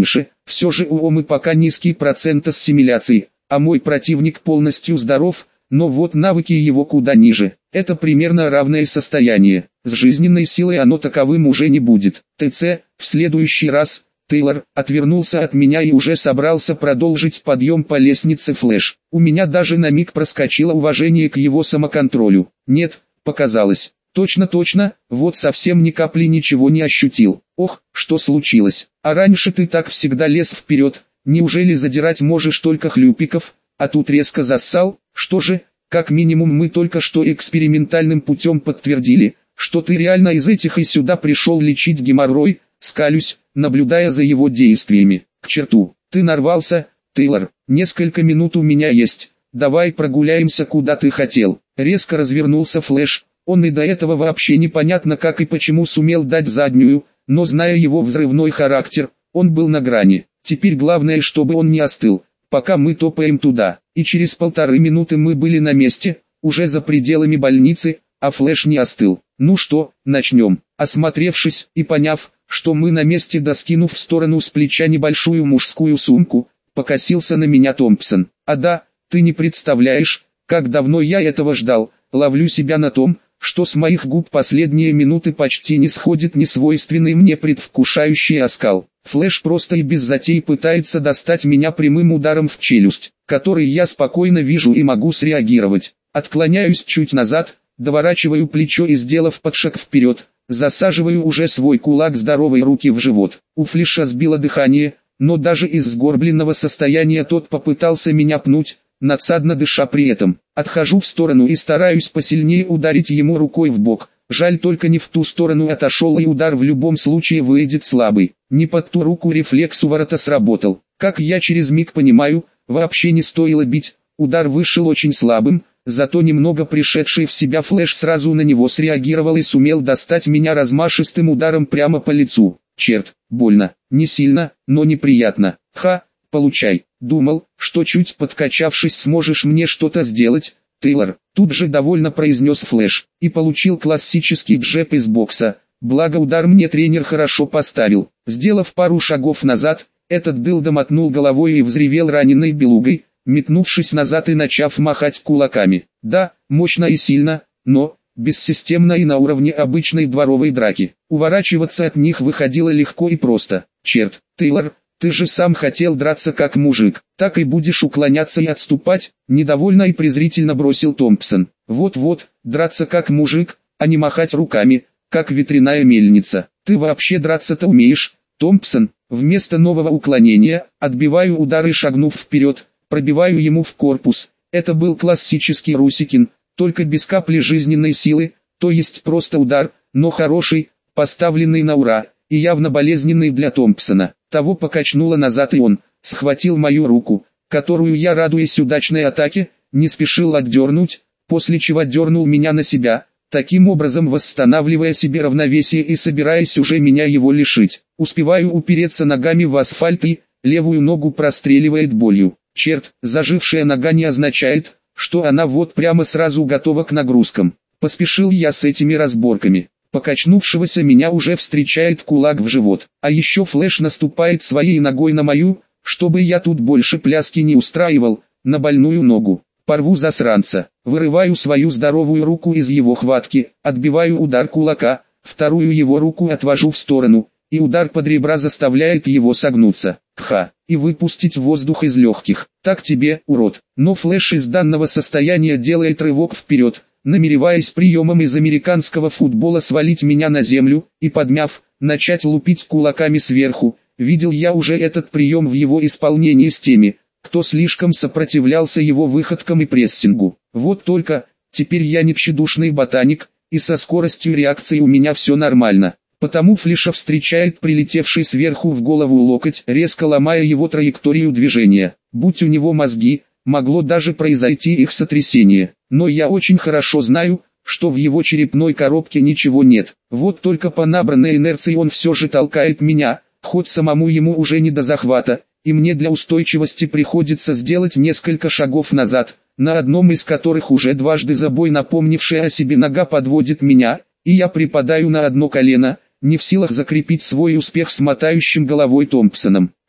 Все же у Омы пока низкий процент ассимиляции, а мой противник полностью здоров, но вот навыки его куда ниже. Это примерно равное состояние. С жизненной силой оно таковым уже не будет. ТЦ, в следующий раз. Тейлор отвернулся от меня и уже собрался продолжить подъем по лестнице Флэш. У меня даже на миг проскочило уважение к его самоконтролю. Нет, показалось. Точно, вот совсем ни капли ничего не ощутил. Ох, что случилось? А раньше ты так всегда лез вперед. Неужели задирать можешь только хлюпиков, а тут резко зассал? Что же, как минимум мы только что экспериментальным путем подтвердили, что ты реально из этих и сюда пришел лечить геморрой. Скалюсь, наблюдая за его действиями. К черту, ты нарвался, Тейлор, несколько минут у меня есть, давай прогуляемся куда ты хотел. Резко развернулся Флэш, он и до этого вообще непонятно как и почему сумел дать заднюю, но зная его взрывной характер, он был на грани. Теперь главное, чтобы он не остыл, пока мы топаем туда. И через 1,5 минуты мы были на месте, уже за пределами больницы, а Флэш не остыл. Ну что, начнем. Осмотревшись и поняв, что мы на месте, доскинув в сторону с плеча небольшую мужскую сумку, покосился на меня Томпсон. А да, ты не представляешь, как давно я этого ждал. Ловлю себя на том, что с моих губ последние минуты почти не сходит несвойственный мне предвкушающий оскал. Флэш просто и без затей пытается достать меня прямым ударом в челюсть, который я спокойно вижу и могу среагировать. Отклоняюсь чуть назад, доворачиваю плечо и, сделав подшаг вперед, засаживаю уже свой кулак здоровой руки в живот. У Флэша сбило дыхание, но даже из сгорбленного состояния тот попытался меня пнуть, надсадно дыша при этом. Отхожу в сторону и стараюсь посильнее ударить ему рукой в бок. Жаль, только не в ту сторону отошел, и удар в любом случае выйдет слабый. Не под ту руку рефлекс у ворота сработал. Как я через миг понимаю, вообще не стоило бить. Удар вышел очень слабым, зато немного пришедший в себя Флэш сразу на него среагировал и сумел достать меня размашистым ударом прямо по лицу. Черт, больно, не сильно, но неприятно. Ха, получай. Думал, что чуть подкачавшись сможешь мне что-то сделать, Тейлор. Тут же довольно произнес Флэш, и получил классический джеб из бокса. Благо удар мне тренер хорошо поставил. Сделав пару шагов назад, этот дылда мотнул головой и взревел раненой белугой, метнувшись назад и начав махать кулаками. Да, мощно и сильно, но бессистемно и на уровне обычной дворовой драки. Уворачиваться от них выходило легко и просто. Черт, Тейлор, ты же сам хотел драться как мужик, так и будешь уклоняться и отступать, недовольно и презрительно бросил Томпсон. Вот-вот, драться как мужик, а не махать руками, как ветряная мельница. Ты вообще драться-то умеешь, Томпсон? Вместо нового уклонения, отбиваю удар и, шагнув вперед, пробиваю ему в корпус. Это был классический Русикин, только без капли жизненной силы, то есть просто удар, но хороший, поставленный на ура, и явно болезненный для Томпсона. Того покачнуло назад, и он схватил мою руку, которую я, радуясь удачной атаке, не спешил отдернуть, после чего дернул меня на себя, таким образом восстанавливая себе равновесие и собираясь уже меня его лишить. Успеваю упереться ногами в асфальт и левую ногу простреливает болью. Черт, зажившая нога не означает, что она вот прямо сразу готова к нагрузкам. Поспешил я с этими разборками. Покачнувшегося меня уже встречает кулак в живот. А еще Флэш наступает своей ногой на мою, чтобы я тут больше пляски не устраивал, на больную ногу. Порву засранца, вырываю свою здоровую руку из его хватки, отбиваю удар кулака, вторую его руку отвожу в сторону, и удар под ребра заставляет его согнуться. Кха, и выпустить воздух из легких. Так тебе, урод. Но Флэш из данного состояния делает рывок вперед, намереваясь приемом из американского футбола свалить меня на землю, и подмяв, начать лупить кулаками сверху. Видел я уже этот прием в его исполнении с теми, кто слишком сопротивлялся его выходкам и прессингу. Вот только, теперь я не тщедушный ботаник, и со скоростью реакции у меня все нормально. Потому Флэша встречает прилетевший сверху в голову локоть, резко ломая его траекторию движения. Будь у него мозги, могло даже произойти их сотрясение. Но я очень хорошо знаю, что в его черепной коробке ничего нет. Вот только по набранной инерции он все же толкает меня, хоть самому ему уже не до захвата, и мне для устойчивости приходится сделать несколько шагов назад, на одном из которых уже дважды за бой напомнившая о себе нога подводит меня, и я припадаю на одно колено, не в силах закрепить свой успех с мотающим головой Томпсоном.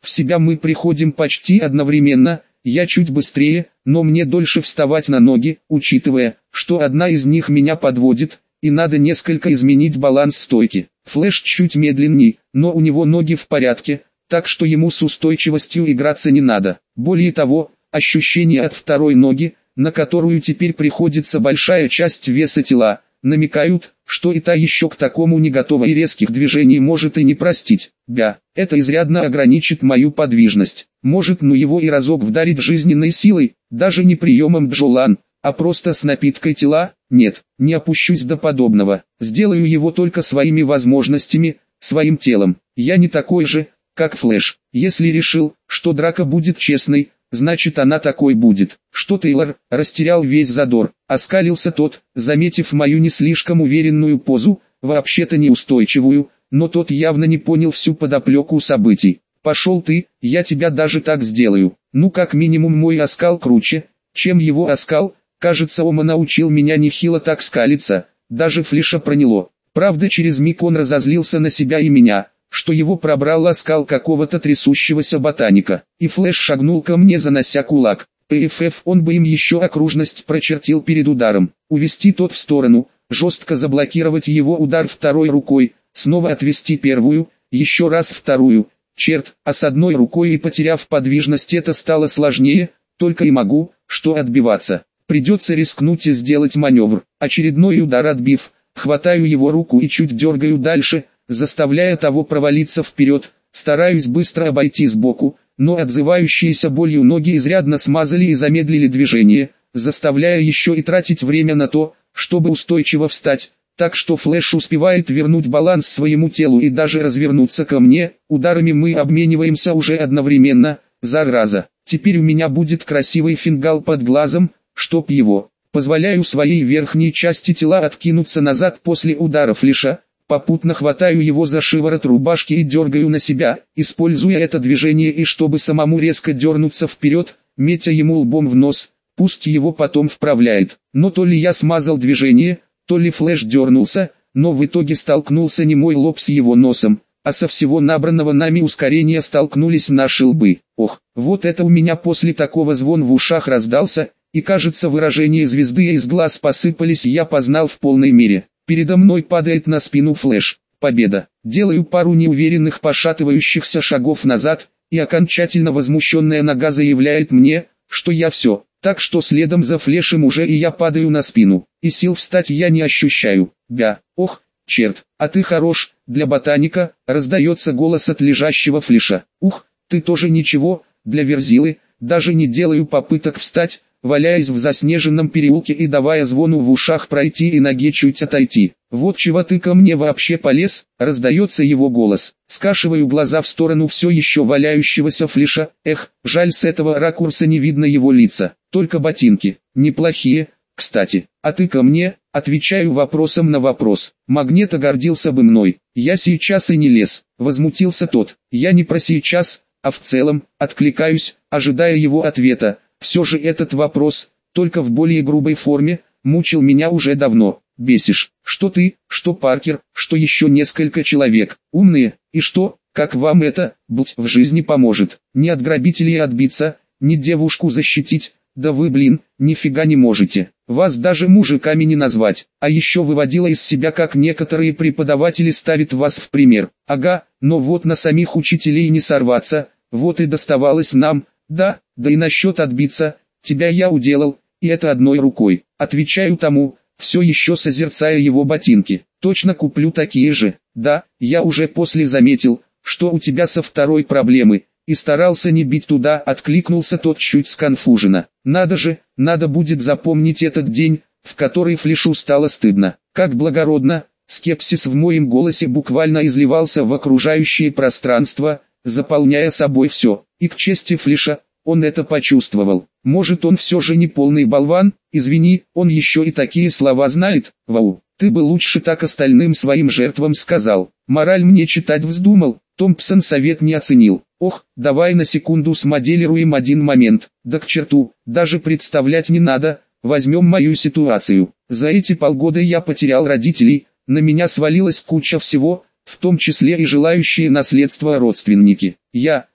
В себя мы приходим почти одновременно, я чуть быстрее, но мне дольше вставать на ноги, учитывая, что одна из них меня подводит, и надо несколько изменить баланс стойки. Флэш чуть медленней, но у него ноги в порядке, так что ему с устойчивостью играться не надо. Более того, ощущения от второй ноги, на которую теперь приходится большая часть веса тела, намекают, что и та еще к такому не готова и резких движений может и не простить. Это изрядно ограничит мою подвижность. Может, ну его и разок вдарить жизненной силой, даже не приемом Джолан, а просто с напиткой тела? Нет, не опущусь до подобного. Сделаю его только своими возможностями, своим телом. Я не такой же, как Флэш. Если решил, что драка будет честной, значит она такой будет. Что Тейлор растерял весь задор, оскалился тот, заметив мою не слишком уверенную позу, вообще-то неустойчивую, но тот явно не понял всю подоплеку событий. Пошел ты, я тебя даже так сделаю. Ну как минимум мой оскал круче, чем его оскал. Кажется, Ома научил меня нехило так скалиться, даже Флэша проняло. Правда, через миг он разозлился на себя и меня, что его пробрал оскал какого-то трясущегося ботаника, и Флэш шагнул ко мне, занося кулак. ПФФ, он бы им еще окружность прочертил перед ударом, увести тот в сторону, жестко заблокировать его удар второй рукой, снова отвести первую, еще раз вторую. Черт, а с одной рукой и потеряв подвижность это стало сложнее, только и могу, что отбиваться. Придется рискнуть и сделать маневр. Очередной удар отбив, хватаю его руку и чуть дергаю дальше, заставляя того провалиться вперед, стараюсь быстро обойти сбоку, но отзывающиеся болью ноги изрядно смазали и замедлили движение, заставляя еще и тратить время на то, чтобы устойчиво встать, так что Флэш успевает вернуть баланс своему телу и даже развернуться ко мне. Ударами мы обмениваемся уже одновременно, зараза. Теперь у меня будет красивый фингал под глазом, чтоб его. Позволяю своей верхней части тела откинуться назад после удара Флэша, попутно хватаю его за шиворот рубашки и дергаю на себя, используя это движение и чтобы самому резко дернуться вперед, метя ему лбом в нос, пусть его потом вправляет. Но то ли я смазал движение, то ли Флэш дернулся, но в итоге столкнулся не мой лоб с его носом, а со всего набранного нами ускорения столкнулись наши лбы. Ох, вот это у меня после такого звон в ушах раздался, и кажется выражение звезды из глаз посыпались, я познал в полной мере. Передо мной падает на спину Флэш. Победа. Делаю пару неуверенных пошатывающихся шагов назад, и окончательно возмущенная нога заявляет мне, что я все. Так что следом за Флэшем уже и я падаю на спину, и сил встать я не ощущаю. Ох, черт, а ты хорош, для ботаника, раздается голос от лежащего Флэша. Ух, ты тоже ничего, для верзилы, даже не делаю попыток встать, валяясь в заснеженном переулке и давая звону в ушах пройти и ноге чуть отойти. Вот чего ты ко мне вообще полез, раздается его голос. Скашиваю глаза в сторону все еще валяющегося Флэша. Эх, жаль, с этого ракурса не видно его лица, только ботинки. Неплохие, кстати. А ты ко мне? Отвечаю вопросом на вопрос. Магнето гордился бы мной. Я сейчас и не лез, возмутился тот. Я не про сейчас, а в целом, откликаюсь, ожидая его ответа. Все же этот вопрос, только в более грубой форме, мучил меня уже давно. Бесишь, что ты, что Паркер, что еще несколько человек, умные, и что, как вам это, в жизни поможет, не от грабителей отбиться, не девушку защитить, да вы, нифига не можете, вас даже мужиками не назвать, а еще выводила из себя, как некоторые преподаватели ставят вас в пример. Ага, но вот на самих учителей не сорваться, вот и доставалось нам. Да и насчет отбиться, тебя я уделал, и это одной рукой. Отвечаю тому, все еще созерцая его ботинки. Точно куплю такие же. Да, я уже после заметил, что у тебя со второй проблемы, и старался не бить туда, откликнулся тот чуть сконфуженно. Надо же, надо будет запомнить этот день, в который Флэшу стало стыдно. Как благородно, скепсис в моем голосе буквально изливался в окружающее пространство, заполняя собой все. И к чести Флэша, он это почувствовал. Может, он все же не полный болван, извини, он еще и такие слова знает. Вау, ты бы лучше так остальным своим жертвам сказал. Мораль мне читать вздумал, Томпсон совет не оценил. Ох, давай на секунду смоделируем один момент. Да к черту, даже представлять не надо, возьмем мою ситуацию. За эти полгода я потерял родителей, на меня свалилась куча всего, в том числе и желающие наследства родственники. Я,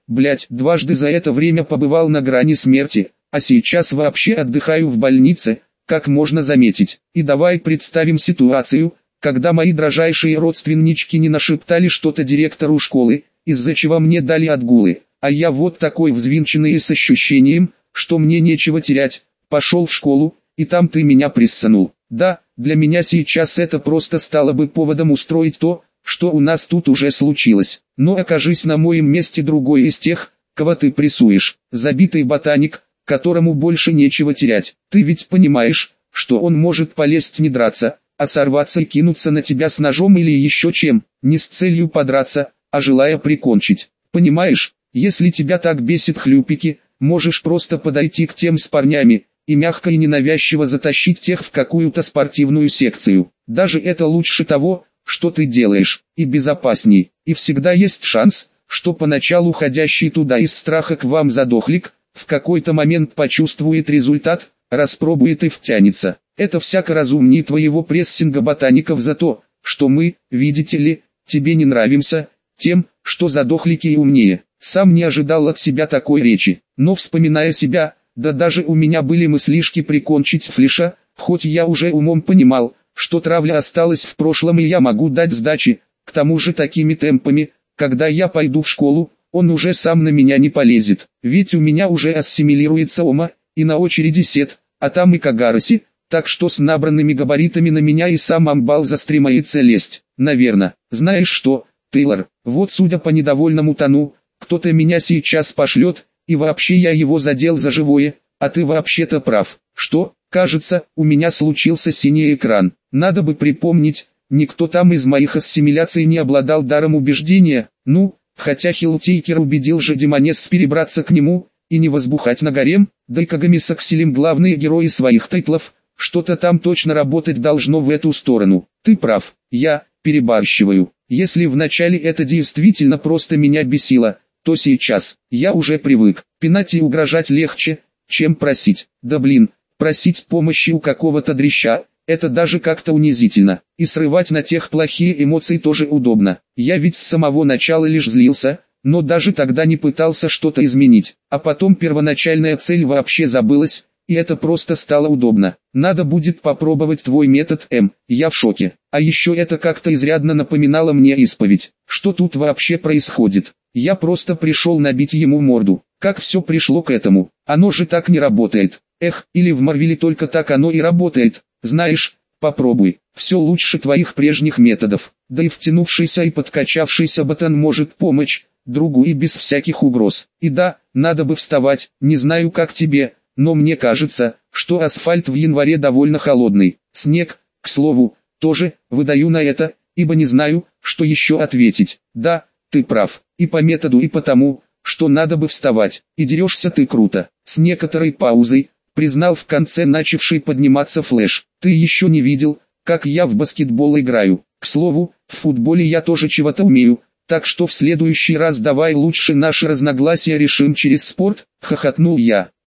Блять, дважды за это время побывал на грани смерти, а сейчас вообще отдыхаю в больнице, как можно заметить. И давай представим ситуацию, когда мои дрожайшие родственнички не нашептали что-то директору школы, из-за чего мне дали отгулы, а я вот такой взвинченный и с ощущением, что мне нечего терять, пошел в школу, и там ты меня прессанул. Да, для меня сейчас это просто стало бы поводом устроить то, что у нас тут уже случилось. Но окажись на моем месте другой из тех, кого ты прессуешь, забитый ботаник, которому больше нечего терять. Ты ведь понимаешь, что он может полезть не драться, а сорваться и кинуться на тебя с ножом или еще чем, не с целью подраться, а желая прикончить. Понимаешь, если тебя так бесит хлюпики, можешь просто подойти к тем с парнями, и мягко и ненавязчиво затащить тех в какую-то спортивную секцию. Даже это лучше того, что ты делаешь, и безопасней. И всегда есть шанс, что поначалу ходящий туда из страха к вам задохлик, в какой-то момент почувствует результат, распробует и втянется. Это всяко разумнее твоего прессинга ботаников за то, что мы, видите ли, тебе не нравимся, тем, что задохлики и умнее. Сам не ожидал от себя такой речи, но вспоминая себя, да даже у меня были мыслишки прикончить Флиша, хоть я уже умом понимал, что травля осталась в прошлом и я могу дать сдачи, к тому же такими темпами, когда я пойду в школу, он уже сам на меня не полезет, ведь у меня уже ассимилируется Ома, и на очереди Сет, а там и Кагароси, так что с набранными габаритами на меня и сам амбал застремается лезть, наверно. Знаешь что, Тейлор, вот судя по недовольному тону, кто-то меня сейчас пошлет, и вообще я его задел за живое, а ты вообще-то прав. Что, кажется, у меня случился синий экран. Надо бы припомнить, никто там из моих ассимиляций не обладал даром убеждения, ну, хотя Хилтейкер убедил же Демонесс перебраться к нему, и не возбухать на гарем, да и Кагами с Акселем главные герои своих тайтлов, что-то там точно работать должно в эту сторону. Ты прав, я перебарщиваю. Если вначале это действительно просто меня бесило, то сейчас я уже привык. Пинать и угрожать легче, чем просить. Да блин, просить помощи у какого-то дрища, это даже как-то унизительно. И срывать на тех плохие эмоции тоже удобно. Я ведь с самого начала лишь злился, но даже тогда не пытался что-то изменить. А потом первоначальная цель вообще забылась, и это просто стало удобно. Надо будет попробовать твой метод, я в шоке. А еще это как-то изрядно напоминало мне исповедь. Что тут вообще происходит? Я просто пришел набить ему морду. Как все пришло к этому? Оно же так не работает. Эх, или в Марвеле только так оно и работает. Знаешь, попробуй. Все лучше твоих прежних методов. Да и втянувшийся и подкачавшийся ботан может помочь другу и без всяких угроз. И да, надо бы вставать, не знаю как тебе, но мне кажется, что асфальт в январе довольно холодный. Снег, к слову, тоже, выдаю на это, ибо не знаю, что еще ответить. Да, ты прав, и по методу и потому, что надо бы вставать, и дерешься ты круто. С некоторой паузой, признал в конце начавший подниматься Флэш. Ты еще не видел, как я в баскетбол играю. К слову, в футболе я тоже чего-то умею, так что в следующий раз давай лучше наши разногласия решим через спорт, хохотнул я.